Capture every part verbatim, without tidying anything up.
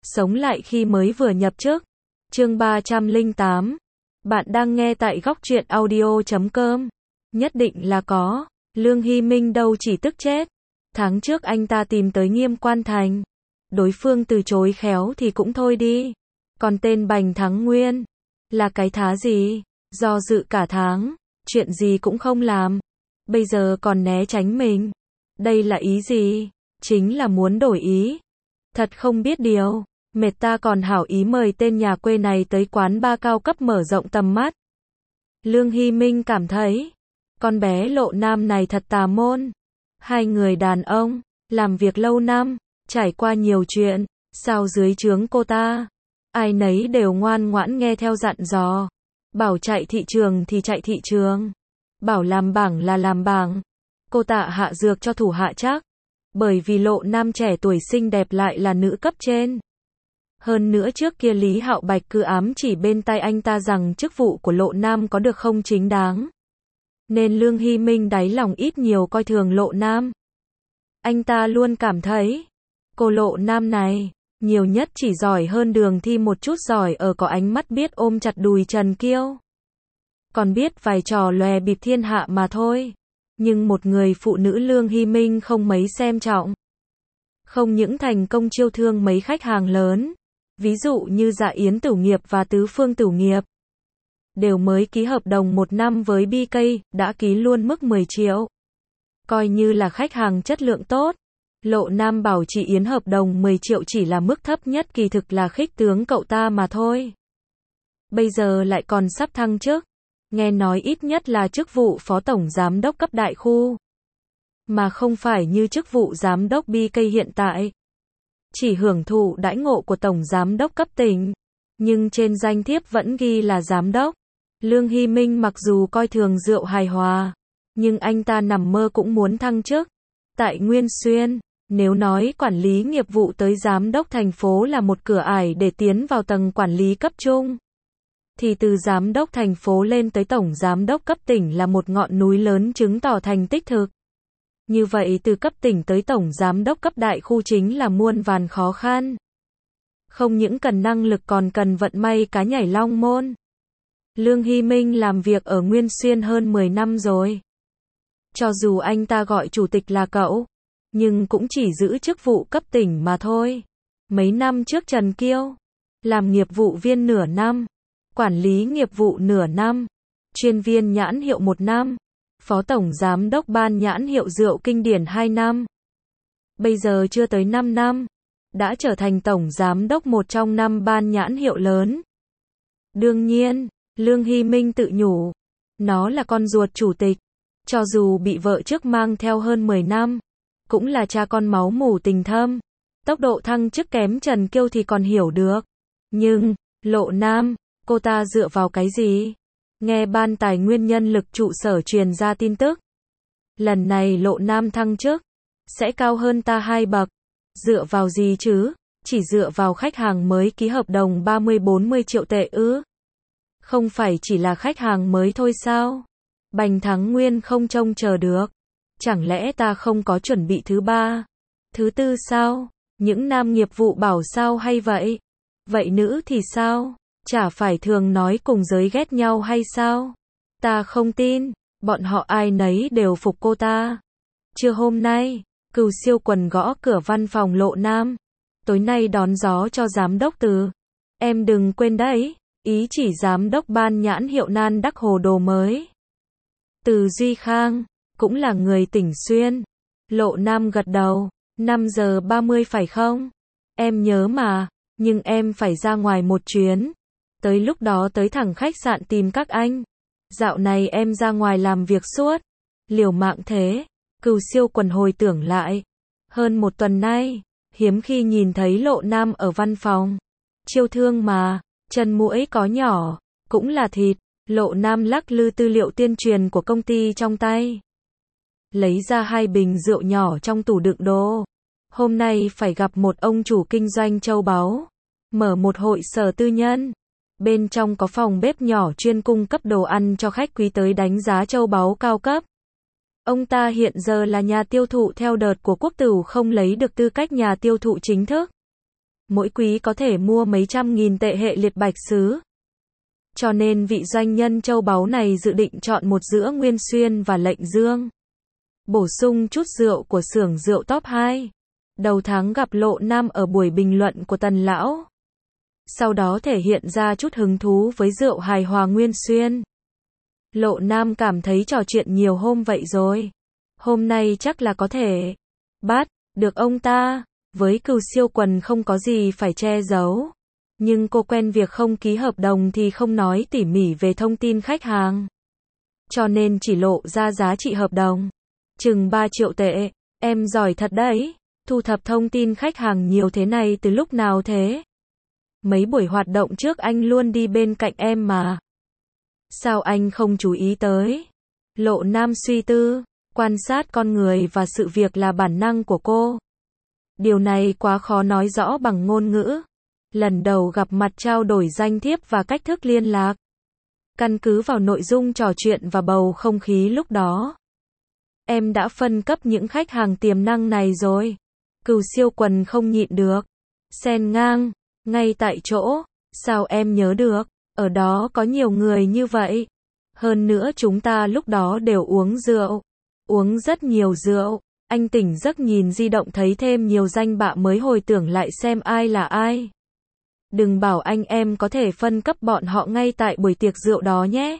Sống lại khi mới vừa nhập chức. Chương ba trăm lẻ tám. Bạn đang nghe tại góc truyện audio chấm com. Nhất định là có. Lương Hy Minh đâu chỉ tức chết. Tháng trước anh ta tìm tới Nghiêm Quan Thành. Đối phương từ chối khéo thì cũng thôi đi. Còn tên Bành Thắng Nguyên. Là cái thá gì? Do dự cả tháng. Chuyện gì cũng không làm. Bây giờ còn né tránh mình. Đây là ý gì? Chính là muốn đổi ý. Thật không biết điều. Mệt ta còn hảo ý mời tên nhà quê này tới quán bar cao cấp mở rộng tầm mắt. Lương Hy Minh cảm thấy, con bé Lộ Nam này thật tà môn. Hai người đàn ông, làm việc lâu năm, trải qua nhiều chuyện, sao dưới trướng cô ta, ai nấy đều ngoan ngoãn nghe theo dặn dò. Bảo chạy thị trường thì chạy thị trường. Bảo làm bảng là làm bảng. Cô ta hạ dược cho thủ hạ chắc. Bởi vì Lộ Nam trẻ tuổi xinh đẹp lại là nữ cấp trên. Hơn nữa trước kia Lý Hạo Bạch cứ ám chỉ bên tai anh ta rằng chức vụ của Lộ Nam có được không chính đáng. Nên Lương Hy Minh đáy lòng ít nhiều coi thường Lộ Nam. Anh ta luôn cảm thấy, cô Lộ Nam này, nhiều nhất chỉ giỏi hơn Đường Thi một chút, giỏi ở có ánh mắt biết ôm chặt đùi Trần Kiêu. Còn biết vài trò lòe bịp thiên hạ mà thôi. Nhưng một người phụ nữ Lương Hy Minh không mấy xem trọng. Không những thành công chiêu thương mấy khách hàng lớn, ví dụ như Dạ Yến Tửu Nghiệp và Tứ Phương Tửu Nghiệp, đều mới ký hợp đồng một năm với bê ca, đã ký luôn mức mười triệu. Coi như là khách hàng chất lượng tốt. Lộ Nam bảo chị Yến hợp đồng mười triệu chỉ là mức thấp nhất, kỳ thực là khích tướng cậu ta mà thôi. Bây giờ lại còn sắp thăng chức. Nghe nói ít nhất là chức vụ phó tổng giám đốc cấp đại khu. Mà không phải như chức vụ giám đốc bê ca hiện tại. Chỉ hưởng thụ đãi ngộ của tổng giám đốc cấp tỉnh. Nhưng trên danh thiếp vẫn ghi là giám đốc. Lương Hy Minh mặc dù coi thường rượu hài hòa, nhưng anh ta nằm mơ cũng muốn thăng chức. Tại Nguyên Xuyên, nếu nói quản lý nghiệp vụ tới giám đốc thành phố là một cửa ải để tiến vào tầng quản lý cấp trung, thì từ giám đốc thành phố lên tới tổng giám đốc cấp tỉnh là một ngọn núi lớn chứng tỏ thành tích thực. Như vậy từ cấp tỉnh tới tổng giám đốc cấp đại khu chính là muôn vàn khó khăn. Không những cần năng lực còn cần vận may cá nhảy long môn. Lương Hy Minh làm việc ở Nguyên Xuyên hơn mười năm rồi. Cho dù anh ta gọi chủ tịch là cậu, nhưng cũng chỉ giữ chức vụ cấp tỉnh mà thôi. Mấy năm trước Trần Kiêu làm nghiệp vụ viên nửa năm, quản lý nghiệp vụ nửa năm, chuyên viên nhãn hiệu một năm, phó tổng giám đốc ban nhãn hiệu rượu kinh điển hai năm. Bây giờ chưa tới năm năm, đã trở thành tổng giám đốc một trong năm ban nhãn hiệu lớn. Đương nhiên, Lương Hy Minh tự nhủ, nó là con ruột chủ tịch, cho dù bị vợ trước mang theo hơn mười năm, cũng là cha con máu mủ tình thâm. Tốc độ thăng chức kém Trần Kiêu thì còn hiểu được. Nhưng, Lộ Nam, cô ta dựa vào cái gì? Nghe ban tài nguyên nhân lực trụ sở truyền ra tin tức. Lần này Lộ Nam thăng chức, sẽ cao hơn ta hai bậc. Dựa vào gì chứ? Chỉ dựa vào khách hàng mới ký hợp đồng ba mươi bốn mươi triệu tệ ư? Không phải chỉ là khách hàng mới thôi sao? Bành Thắng Nguyên không trông chờ được. Chẳng lẽ ta không có chuẩn bị thứ ba, thứ tư sao? Những nam nghiệp vụ bảo sao hay vậy? Vậy nữ thì sao? Chả phải thường nói cùng giới ghét nhau hay sao? Ta không tin, bọn họ ai nấy đều phục cô ta. Trưa hôm nay, Cừu Siêu Quần gõ cửa văn phòng Lộ Nam. Tối nay đón gió cho giám đốc Từ. Em đừng quên đấy, ý chỉ giám đốc ban nhãn hiệu Nan Đắc Hồ Đồ mới. Từ Duy Khang, cũng là người tỉnh Xuyên. Lộ Nam gật đầu, năm giờ ba mươi phải không? Em nhớ mà, nhưng em phải ra ngoài một chuyến. Tới lúc đó tới thẳng khách sạn tìm các anh. Dạo này em ra ngoài làm việc suốt. Liều mạng thế. Cừu Siêu Quần hồi tưởng lại. Hơn một tuần nay, hiếm khi nhìn thấy Lộ Nam ở văn phòng. Chiêu thương mà, chân mũi có nhỏ, cũng là thịt. Lộ Nam lắc lư tư liệu tuyên truyền của công ty trong tay. Lấy ra hai bình rượu nhỏ trong tủ đựng đồ. Hôm nay phải gặp một ông chủ kinh doanh châu báu. Mở một hội sở tư nhân. Bên trong có phòng bếp nhỏ chuyên cung cấp đồ ăn cho khách quý tới đánh giá châu báu cao cấp. Ông ta hiện giờ là nhà tiêu thụ theo đợt của Quốc Tửu, không lấy được tư cách nhà tiêu thụ chính thức. mỗi quý có thể mua mấy trăm nghìn tệ hệ liệt bạch xứ. Cho nên vị doanh nhân châu báu này dự định chọn một giữa Nguyên Xuyên và Lệnh Dương. Bổ sung chút rượu của xưởng rượu top hai. Đầu tháng gặp Lộ Nam ở buổi bình luận của Tần Lão. Sau đó thể hiện ra chút hứng thú với rượu hài hòa Nguyên Xuyên. Lộ Nam cảm thấy trò chuyện nhiều hôm vậy rồi. Hôm nay chắc là có thể bắt được ông ta. Với Cừu Siêu Quần không có gì phải che giấu. Nhưng cô quen việc không ký hợp đồng thì không nói tỉ mỉ về thông tin khách hàng. Cho nên chỉ lộ ra giá trị hợp đồng. Chừng ba triệu tệ. Em giỏi thật đấy. Thu thập thông tin khách hàng nhiều thế này từ lúc nào thế? Mấy buổi hoạt động trước anh luôn đi bên cạnh em mà. Sao anh không chú ý tới? Lộ Nam suy tư. Quan sát con người và sự việc là bản năng của cô. Điều này quá khó nói rõ bằng ngôn ngữ. Lần đầu gặp mặt trao đổi danh thiếp và cách thức liên lạc. Căn cứ vào nội dung trò chuyện và bầu không khí lúc đó. Em đã phân cấp những khách hàng tiềm năng này rồi. Cừu Siêu Quần không nhịn được. Xen ngang, ngay tại chỗ. Sao em nhớ được? Ở đó có nhiều người như vậy. Hơn nữa chúng ta lúc đó đều uống rượu. Uống rất nhiều rượu. Anh tỉnh giấc nhìn di động thấy thêm nhiều danh bạ mới hồi tưởng lại xem ai là ai. Đừng bảo anh em có thể phân cấp bọn họ ngay tại buổi tiệc rượu đó nhé.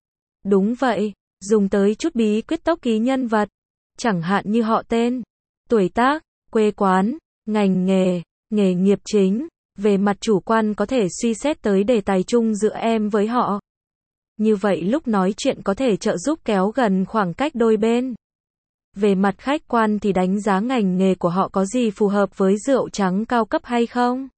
Đúng vậy, dùng tới chút bí quyết tốc ký nhân vật. Chẳng hạn như họ tên, tuổi tác, quê quán, ngành nghề, nghề nghiệp chính. Về mặt chủ quan có thể suy xét tới đề tài chung giữa em với họ. Như vậy lúc nói chuyện có thể trợ giúp kéo gần khoảng cách đôi bên. Về mặt khách quan thì đánh giá ngành nghề của họ có gì phù hợp với rượu trắng cao cấp hay không?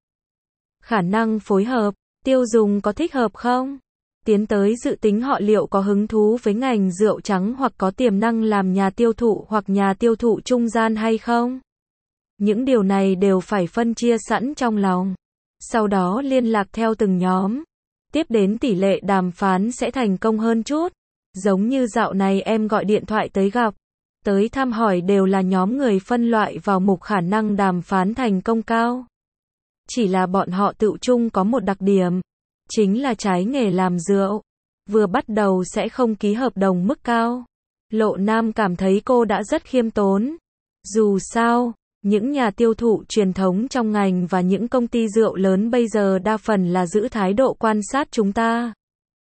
Khả năng phối hợp, tiêu dùng có thích hợp không? Tiến tới dự tính họ liệu có hứng thú với ngành rượu trắng hoặc có tiềm năng làm nhà tiêu thụ hoặc nhà tiêu thụ trung gian hay không? Những điều này đều phải phân chia sẵn trong lòng. Sau đó liên lạc theo từng nhóm. Tiếp đến tỷ lệ đàm phán sẽ thành công hơn chút. Giống như dạo này em gọi điện thoại tới gặp, tới thăm hỏi đều là nhóm người phân loại vào mục khả năng đàm phán thành công cao. Chỉ là bọn họ tự chung có một đặc điểm, chính là trái nghề làm rượu. Vừa bắt đầu sẽ không ký hợp đồng mức cao. Lộ Nam cảm thấy cô đã rất khiêm tốn. Dù sao, những nhà tiêu thụ truyền thống trong ngành và những công ty rượu lớn bây giờ đa phần là giữ thái độ quan sát chúng ta.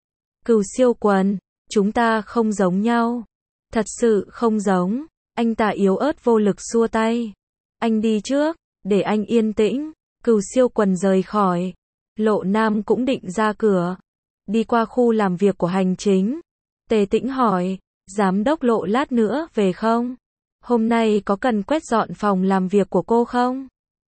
Cừu Siêu Quần, chúng ta không giống nhau. Thật sự không giống. Anh ta yếu ớt vô lực xua tay. Anh đi trước, để anh yên tĩnh. Cừu Siêu Quần rời khỏi. Lộ Nam cũng định ra cửa. Đi qua khu làm việc của hành chính. Tề Tĩnh hỏi, giám đốc Lộ lát nữa về không? Hôm nay có cần quét dọn phòng làm việc của cô không?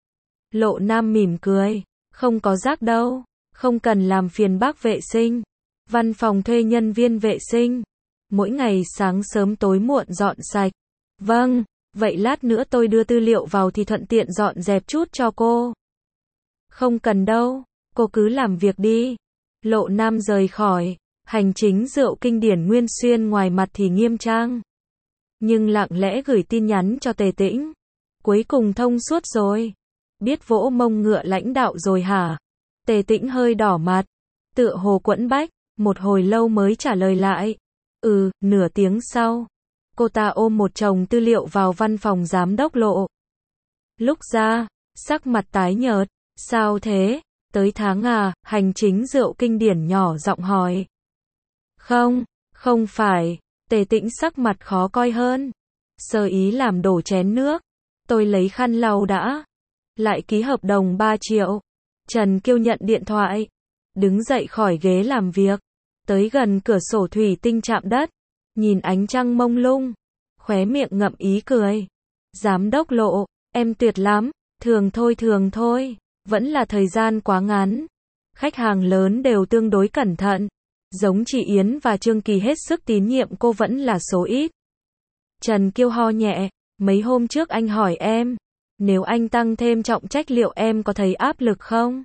Lộ Nam mỉm cười, không có rác đâu, không cần làm phiền bác vệ sinh. Văn phòng thuê nhân viên vệ sinh. Mỗi ngày sáng sớm tối muộn dọn sạch. Vâng, vậy lát nữa tôi đưa tư liệu vào thì thuận tiện dọn dẹp chút cho cô. Không cần đâu, cô cứ làm việc đi. Lộ Nam rời khỏi. Hành chính rượu kinh điển Nguyên Xuyên ngoài mặt thì nghiêm trang. Nhưng lặng lẽ gửi tin nhắn cho Tề Tĩnh. Cuối cùng thông suốt rồi. Biết vỗ mông ngựa lãnh đạo rồi hả? Tề Tĩnh hơi đỏ mặt. Tựa hồ quẫn bách. Một hồi lâu mới trả lời lại. Ừ, nửa tiếng sau. Cô ta ôm một chồng tư liệu vào văn phòng giám đốc Lộ. Lúc ra, sắc mặt tái nhợt. Sao thế? Tới tháng à? Hành chính rượu kinh điển nhỏ giọng hỏi. Không, không phải. Tề Tĩnh sắc mặt khó coi hơn. Sơ ý làm đổ chén nước. Tôi lấy khăn lau đã. Lại ký hợp đồng ba triệu. Trần Kiêu nhận điện thoại. Đứng dậy khỏi ghế làm việc. Tới gần cửa sổ thủy tinh chạm đất. Nhìn ánh trăng mông lung. Khóe miệng ngậm ý cười. Giám đốc Lộ, em tuyệt lắm. Thường thôi thường thôi. Vẫn là thời gian quá ngắn. Khách hàng lớn đều tương đối cẩn thận. Giống chị Yến và Trương Kỳ hết sức tín nhiệm cô vẫn là số ít. Trần Kiêu ho nhẹ. Mấy hôm trước anh hỏi em. Nếu anh tăng thêm trọng trách liệu em có thấy áp lực không?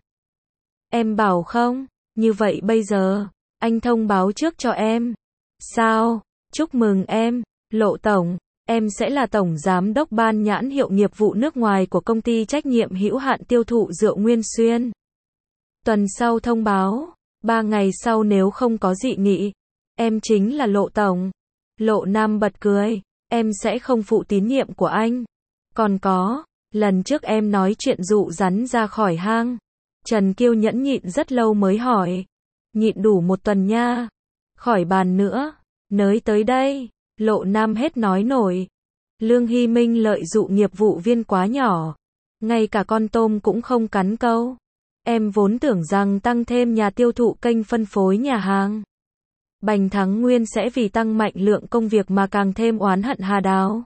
Em bảo không. Như vậy bây giờ, anh thông báo trước cho em. Sao? Chúc mừng em, Lộ Tổng. Em sẽ là tổng giám đốc ban nhãn hiệu nghiệp vụ nước ngoài của công ty trách nhiệm hữu hạn tiêu thụ rượu Nguyên Xuyên. Tuần sau thông báo, ba ngày sau nếu không có dị nghị, em chính là Lộ tổng. Lộ Nam bật cười, em sẽ không phụ tín nhiệm của anh. Còn có, lần trước em nói chuyện dụ rắn ra khỏi hang. Trần Kiêu nhẫn nhịn rất lâu mới hỏi. Nhịn đủ một tuần nha. Khỏi bàn nữa. Nới tới đây. Lộ Nam hết nói nổi. Lương Hy Minh lợi dụ nghiệp vụ viên quá nhỏ. Ngay cả con tôm cũng không cắn câu. Em vốn tưởng rằng tăng thêm nhà tiêu thụ kênh phân phối nhà hàng Bành Thắng Nguyên sẽ vì tăng mạnh lượng công việc mà càng thêm oán hận Hà Đào.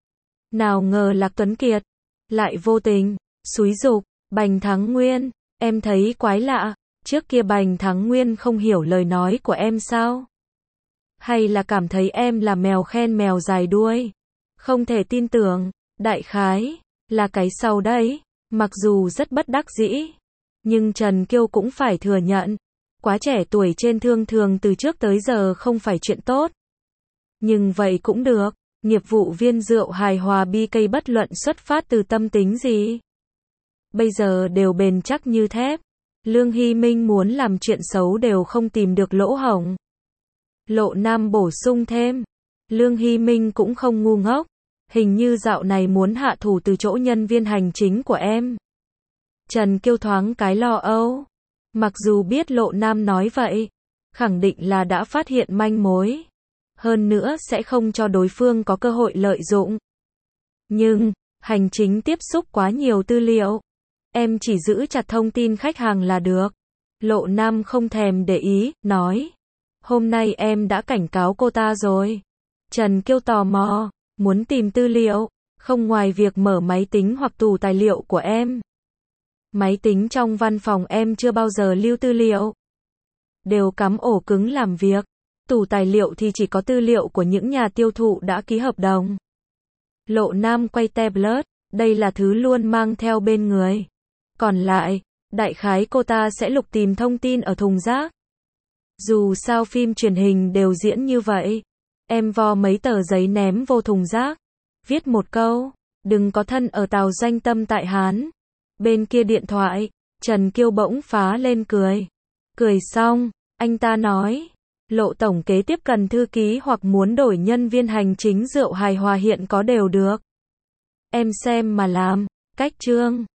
Nào ngờ Lạc Tuấn Kiệt lại vô tình xúi giục Bành Thắng Nguyên. Em thấy quái lạ, trước kia Bành Thắng Nguyên không hiểu lời nói của em sao? Hay là cảm thấy em là mèo khen mèo dài đuôi? Không thể tin tưởng, đại khái là cái sau đấy. Mặc dù rất bất đắc dĩ, nhưng Trần Kiêu cũng phải thừa nhận, quá trẻ tuổi trên thương thường từ trước tới giờ không phải chuyện tốt. Nhưng vậy cũng được, nghiệp vụ viên rượu hài hòa bê ca bất luận xuất phát từ tâm tính gì, bây giờ đều bền chắc như thép. Lương Hy Minh muốn làm chuyện xấu đều không tìm được lỗ hổng. Lộ Nam bổ sung thêm, Lương Hy Minh cũng không ngu ngốc, hình như dạo này muốn hạ thủ từ chỗ nhân viên hành chính của em. Trần Kiêu thoáng cái lo âu, mặc dù biết Lộ Nam nói vậy, khẳng định là đã phát hiện manh mối, hơn nữa sẽ không cho đối phương có cơ hội lợi dụng. Nhưng, hành chính tiếp xúc quá nhiều tư liệu, em chỉ giữ chặt thông tin khách hàng là được. Lộ Nam không thèm để ý, nói, hôm nay em đã cảnh cáo cô ta rồi. Trần Kiêu tò mò, muốn tìm tư liệu, không ngoài việc mở máy tính hoặc tủ tài liệu của em. Máy tính trong văn phòng em chưa bao giờ lưu tư liệu, đều cắm ổ cứng làm việc. Tủ tài liệu thì chỉ có tư liệu của những nhà tiêu thụ đã ký hợp đồng. Lộ Nam quay tablet, đây là thứ luôn mang theo bên người. Còn lại, đại khái cô ta sẽ lục tìm thông tin ở thùng rác. Dù sao phim truyền hình đều diễn như vậy. Em vo mấy tờ giấy ném vô thùng rác, viết một câu, đừng có thân ở tàu danh tâm tại Hán. Bên kia điện thoại, Trần Kiêu bỗng phá lên cười. Cười xong, anh ta nói, Lộ tổng kế tiếp cần thư ký hoặc muốn đổi nhân viên hành chính rượu hài hòa hiện có đều được. Em xem mà làm, cách Trương